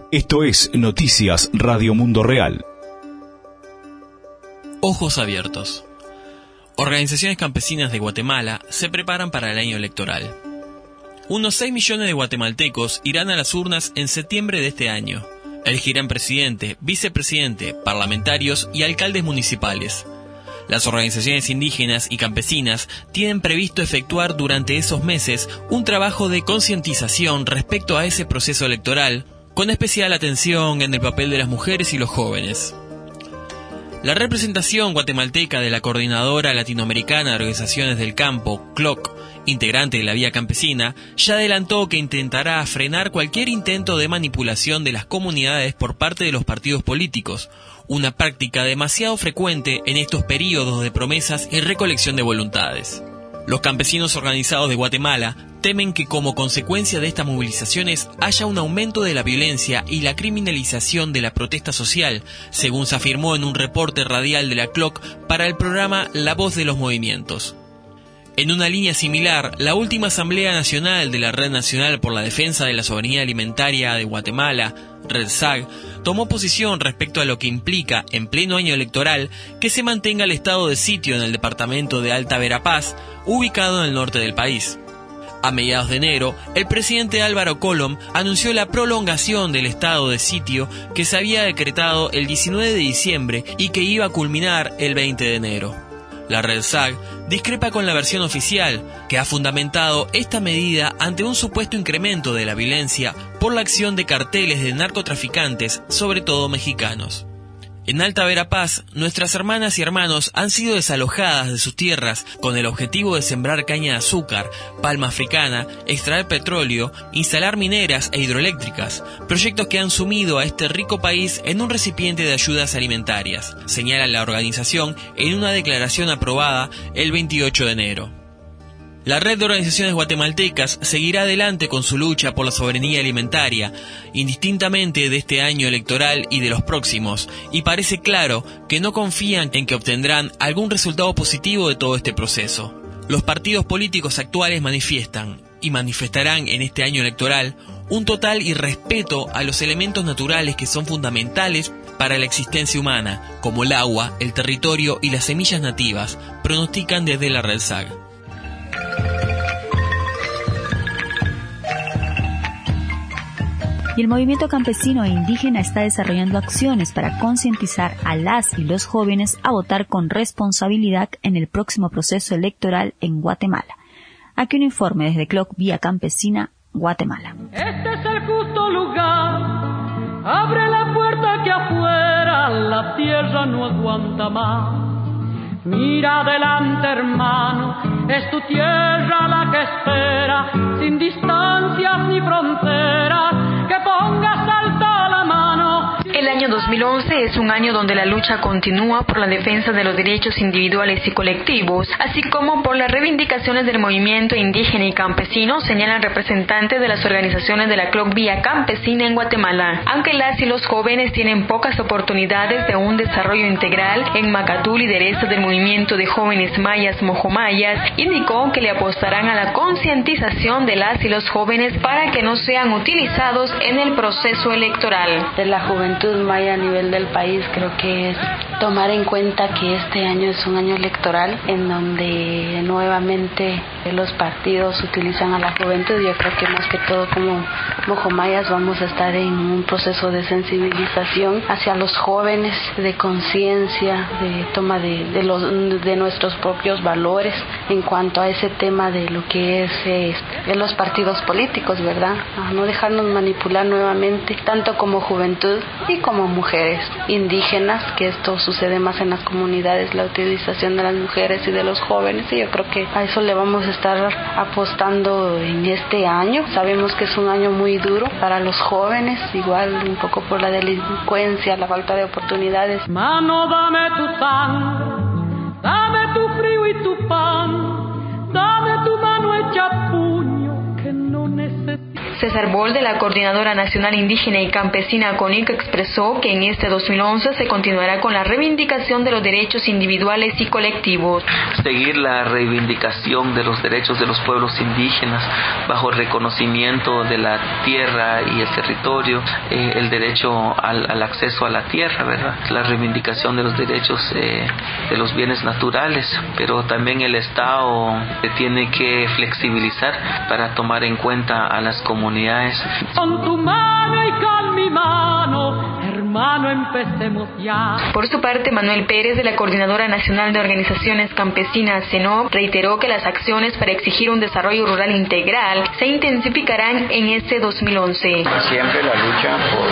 Esto es Noticias Radio Mundo Real. Ojos abiertos. Organizaciones campesinas de Guatemala se preparan para el año electoral. Unos 6 millones de guatemaltecos irán a las urnas en septiembre de este año. Elegirán presidente, vicepresidente, parlamentarios y alcaldes municipales. Las organizaciones indígenas y campesinas tienen previsto efectuar durante esos meses un trabajo de concientización respecto a ese proceso electoral, con especial atención en el papel de las mujeres y los jóvenes. La representación guatemalteca de la Coordinadora Latinoamericana de Organizaciones del Campo, CLOC, integrante de la Vía Campesina, ya adelantó que intentará frenar cualquier intento de manipulación de las comunidades por parte de los partidos políticos, una práctica demasiado frecuente en estos períodos de promesas y recolección de voluntades. Los campesinos organizados de Guatemala temen que como consecuencia de estas movilizaciones haya un aumento de la violencia y la criminalización de la protesta social, según se afirmó en un reporte radial de la CLOC para el programa La Voz de los Movimientos. En una línea similar, la última Asamblea Nacional de la Red Nacional por la Defensa de la Soberanía Alimentaria de Guatemala, REDSAG, tomó posición respecto a lo que implica, en pleno año electoral, que se mantenga el estado de sitio en el departamento de Alta Verapaz, ubicado en el norte del país. A mediados de enero, el presidente Álvaro Colom anunció la prolongación del estado de sitio que se había decretado el 19 de diciembre y que iba a culminar el 20 de enero. La REDSAG discrepa con la versión oficial, que ha fundamentado esta medida ante un supuesto incremento de la violencia por la acción de carteles de narcotraficantes, sobre todo mexicanos. En Alta Verapaz, nuestras hermanas y hermanos han sido desalojadas de sus tierras con el objetivo de sembrar caña de azúcar, palma africana, extraer petróleo, instalar mineras e hidroeléctricas, proyectos que han sumido a este rico país en un recipiente de ayudas alimentarias, señala la organización en una declaración aprobada el 28 de enero. La red de organizaciones guatemaltecas seguirá adelante con su lucha por la soberanía alimentaria, indistintamente de este año electoral y de los próximos, y parece claro que no confían en que obtendrán algún resultado positivo de todo este proceso. Los partidos políticos actuales manifiestan, y manifestarán en este año electoral, un total irrespeto a los elementos naturales que son fundamentales para la existencia humana, como el agua, el territorio y las semillas nativas, pronostican desde la REDSAG. Y el movimiento campesino e indígena está desarrollando acciones para concientizar a las y los jóvenes a votar con responsabilidad en el próximo proceso electoral en Guatemala. Aquí un informe desde CLOC Vía Campesina, Guatemala. Este es el justo lugar, abre la puerta que afuera la tierra no aguanta más. Mira adelante, hermano, es tu tierra la que espera, sin distancias ni fronteras, que pongas alta la mano. El año 2011 es un año donde la lucha continúa por la defensa de los derechos individuales y colectivos, así como por las reivindicaciones del movimiento indígena y campesino, señalan representantes de las organizaciones de la CLOC Vía Campesina en Guatemala. Aunque las y los jóvenes tienen pocas oportunidades de un desarrollo integral, en Macatú, lideresa del movimiento de jóvenes mayas mojomayas, indicó que le apostarán a la concientización de las y los jóvenes para que no sean utilizados en el proceso electoral. De la juventud maya a nivel del país, creo que es tomar en cuenta que este año es un año electoral en donde nuevamente los partidos utilizan a la juventud. Yo creo que más que todo como mojomayas vamos a estar en un proceso de sensibilización hacia los jóvenes, de conciencia, de toma de nuestros propios valores en cuanto a ese tema de lo que es los partidos políticos, ¿verdad? A no dejarnos manipular nuevamente, tanto como juventud y como mujeres indígenas, que esto sucede más en las comunidades, la utilización de las mujeres y de los jóvenes, y yo creo que a eso le vamos a estar apostando en este año. Sabemos que es un año muy duro para los jóvenes, igual un poco por la delincuencia, la falta de oportunidades. Mano, dame tu sangre, dame tu frío y tu pan, dame tu mano hecha puño que no necesito. César Bol, de la Coordinadora Nacional Indígena y Campesina CONIC, expresó que en este 2011 se continuará con la reivindicación de los derechos individuales y colectivos. Seguir la reivindicación de los derechos de los pueblos indígenas bajo el reconocimiento de la tierra y el territorio, el derecho al acceso a la tierra, ¿verdad? La reivindicación de los derechos de los bienes naturales, pero también el Estado tiene que flexibilizar para tomar en cuenta a las comunidades. Con tu mano y con mi mano, hermano, empecemos ya. Por su parte, Manuel Pérez, de la Coordinadora Nacional de Organizaciones Campesinas CENOP, reiteró que las acciones para exigir un desarrollo rural integral se intensificarán en este 2011. Siempre la lucha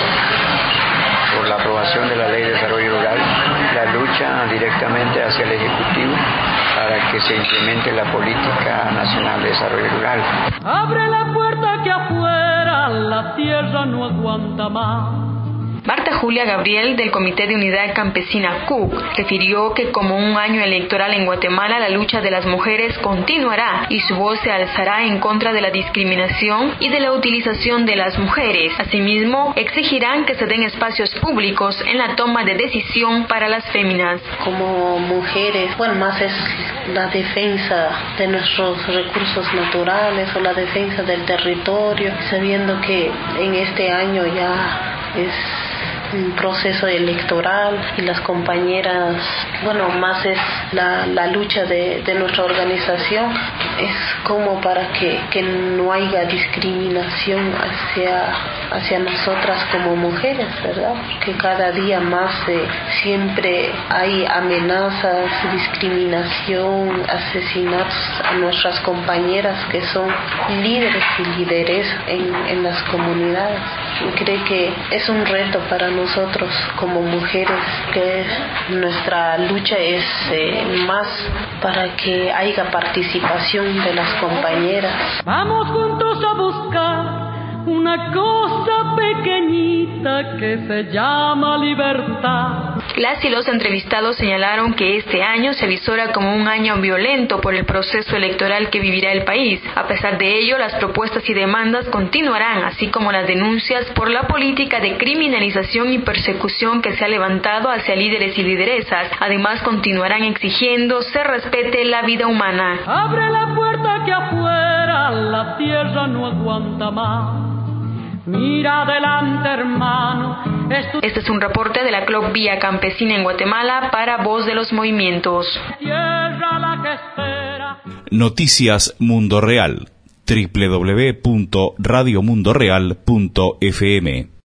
por la aprobación de la Ley de Desarrollo Rural, la lucha directamente hacia el Ejecutivo para que se implemente la Política Nacional de Desarrollo Rural. Abre la puerta que afuera la tierra no aguanta más. Marta Julia Gabriel, del Comité de Unidad Campesina CUC, refirió que como un año electoral en Guatemala, la lucha de las mujeres continuará y su voz se alzará en contra de la discriminación y de la utilización de las mujeres. Asimismo, exigirán que se den espacios públicos en la toma de decisión para las féminas. Como mujeres, más es la defensa de nuestros recursos naturales o la defensa del territorio, sabiendo que en este año ya es un proceso electoral y las compañeras, más es la lucha de nuestra organización, es como para que no haya discriminación hacia nosotras como mujeres, ¿verdad? Que cada día más siempre hay amenazas, discriminación, asesinatos a nuestras compañeras que son líderes y lideresas en las comunidades. Creo que es un reto para nosotros como mujeres, que nuestra lucha es más para que haya participación de las compañeras. Vamos juntos a buscar una cosa pequeñita que se llama libertad. Las y los entrevistados señalaron que este año se avisora como un año violento por el proceso electoral que vivirá el país. A pesar de ello, las propuestas y demandas continuarán, así como las denuncias por la política de criminalización y persecución que se ha levantado hacia líderes y lideresas. Además, continuarán exigiendo se respete la vida humana. Abre la puerta que afuera la tierra no aguanta más. Mira adelante, hermano. Este es un reporte de la CLOC Vía Campesina en Guatemala para Voz de los Movimientos. Tierra la que espera. Noticias Mundo Real. www.radiomundoreal.fm